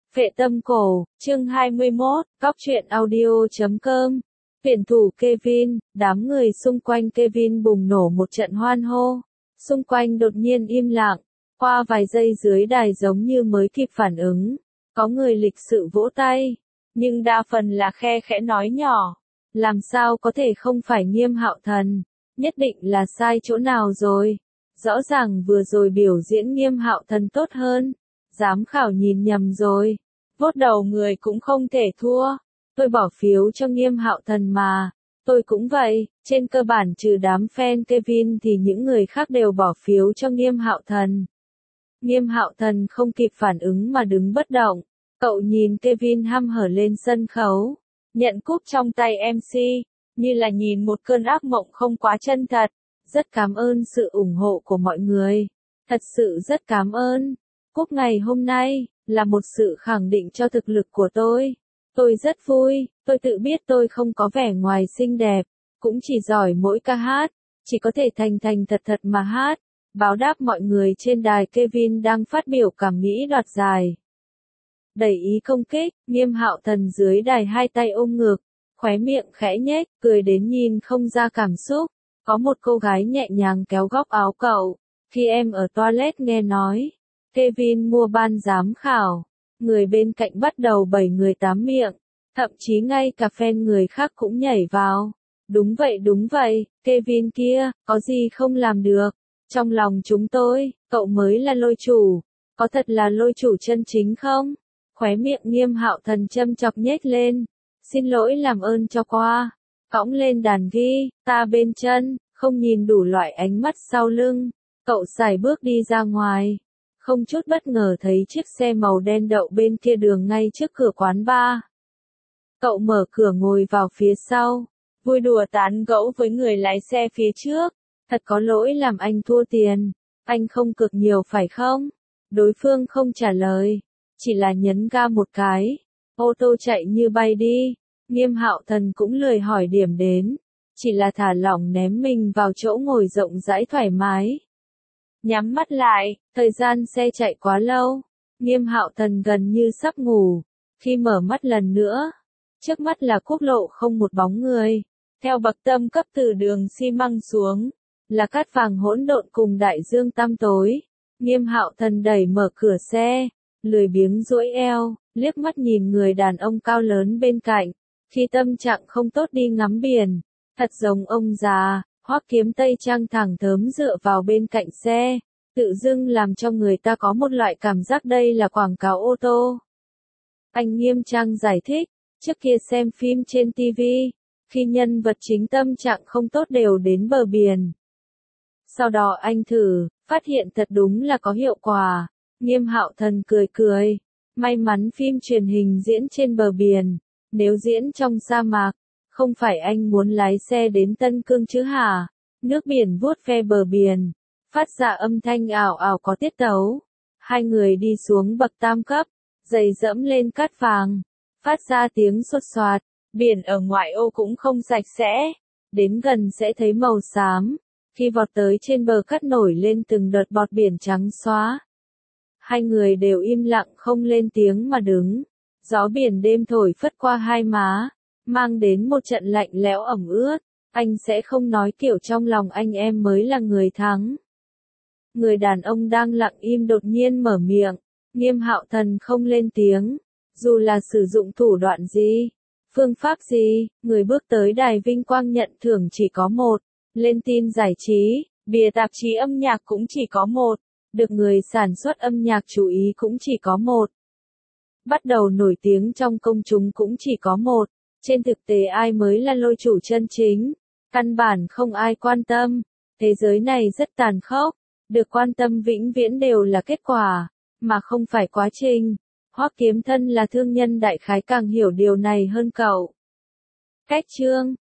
Phệ tâm cổ, chương 21, Cóc truyện audio.com. Tuyển thủ Kevin, đám người xung quanh Kevin bùng nổ một trận hoan hô. Xung quanh đột nhiên im lặng, qua vài giây dưới đài giống như mới kịp phản ứng. Có người lịch sự vỗ tay, nhưng đa phần là khe khẽ nói nhỏ. Làm sao có thể không phải Nghiêm Hạo Thần? Nhất định là sai chỗ nào rồi. Rõ ràng vừa rồi biểu diễn Nghiêm Hạo Thần tốt hơn. Giám khảo nhìn nhầm rồi. Vốt đầu người cũng không thể thua. Tôi bỏ phiếu cho Nghiêm Hạo Thần mà. Tôi cũng vậy, trên cơ bản trừ đám fan Kevin thì những người khác đều bỏ phiếu cho Nghiêm Hạo Thần. Nghiêm Hạo Thần không kịp phản ứng mà đứng bất động. Cậu nhìn Kevin hăm hở lên sân khấu, nhận cúp trong tay MC, như là nhìn một cơn ác mộng không quá chân thật. Rất cảm ơn sự ủng hộ của mọi người. Thật sự rất cảm ơn. Cúp ngày hôm nay là một sự khẳng định cho thực lực của tôi. Tôi rất vui, tôi tự biết tôi không có vẻ ngoài xinh đẹp, cũng chỉ giỏi mỗi ca hát, chỉ có thể thành thành thật thật mà hát. Báo đáp mọi người trên đài, Kevin đang phát biểu cảm nghĩ đoạt giải. Đẩy ý công kích, Nghiêm Hạo Thần dưới đài hai tay ôm ngực, khóe miệng khẽ nhếch, cười đến nhìn không ra cảm xúc. Có một cô gái nhẹ nhàng kéo góc áo cậu. Khi em ở toilet nghe nói Kevin mua ban giám khảo, người bên cạnh bắt đầu bày người tám miệng, thậm chí ngay cả fan người khác cũng nhảy vào. Đúng vậy, Kevin kia, có gì không làm được. Trong lòng chúng tôi, cậu mới là lôi chủ. Có thật là lôi chủ chân chính không? Khóe miệng Nghiêm Hạo Thần châm chọc nhếch lên. Xin lỗi, làm ơn cho qua. Cõng lên đàn ghi, ta bên chân, không nhìn đủ loại ánh mắt sau lưng. Cậu sải bước đi ra ngoài. Không chút bất ngờ thấy chiếc xe màu đen đậu bên kia đường ngay trước cửa quán bar. Cậu mở cửa ngồi vào phía sau, vui đùa tán gẫu với người lái xe phía trước. Thật có lỗi làm anh thua tiền. Anh không cược nhiều phải không? Đối phương không trả lời, chỉ là nhấn ga một cái. Ô tô chạy như bay đi. Nghiêm Hạo Thần cũng lười hỏi điểm đến, chỉ là thả lỏng ném mình vào chỗ ngồi rộng rãi thoải mái. Nhắm mắt lại, thời gian xe chạy quá lâu. Nghiêm Hạo Thần gần như sắp ngủ. Khi mở mắt lần nữa, trước mắt là quốc lộ không một bóng người. Theo bậc tâm cấp từ đường xi măng xuống, là cát vàng hỗn độn cùng đại dương tăm tối. Nghiêm Hạo Thần đẩy mở cửa xe, lười biếng duỗi eo, liếc mắt nhìn người đàn ông cao lớn bên cạnh. Khi tâm trạng không tốt đi ngắm biển, thật giống ông già. Hoắc Kiếm Tây Trang thẳng thớm dựa vào bên cạnh xe, tự dưng làm cho người ta có một loại cảm giác đây là quảng cáo ô tô. Anh Nghiêm Trang giải thích, trước kia xem phim trên TV, khi nhân vật chính tâm trạng không tốt đều đến bờ biển. Sau đó anh thử, phát hiện thật đúng là có hiệu quả. Nghiêm Hạo Thần cười cười, may mắn phim truyền hình diễn trên bờ biển, nếu diễn trong sa mạc, không phải anh muốn lái xe đến Tân Cương chứ hả? Nước biển vuốt ve bờ biển, phát ra âm thanh ảo ảo có tiết tấu. Hai người đi xuống bậc tam cấp, giày dẫm lên cát vàng, phát ra tiếng xốt xoạt. Biển ở ngoại ô cũng không sạch sẽ, đến gần sẽ thấy màu xám. Khi vọt tới trên bờ cát nổi lên từng đợt bọt biển trắng xóa. Hai người đều im lặng không lên tiếng mà đứng. Gió biển đêm thổi phất qua hai má, mang đến một trận lạnh lẽo ẩm ướt. Anh sẽ không nói kiểu trong lòng anh em mới là người thắng. Người đàn ông đang lặng im đột nhiên mở miệng. Nghiêm Hạo Thần không lên tiếng. Dù là sử dụng thủ đoạn gì, phương pháp gì, người bước tới đài vinh quang nhận thưởng chỉ có một. Lên tin giải trí, bìa tạp chí âm nhạc cũng chỉ có một. Được người sản xuất âm nhạc chú ý cũng chỉ có một. Bắt đầu nổi tiếng trong công chúng cũng chỉ có một. Trên thực tế ai mới là lôi chủ chân chính? Căn bản không ai quan tâm. Thế giới này rất tàn khốc. Được quan tâm vĩnh viễn đều là kết quả, mà không phải quá trình. Hoắc Kiếm Thân là thương nhân đại khái càng hiểu điều này hơn cậu. Cách chương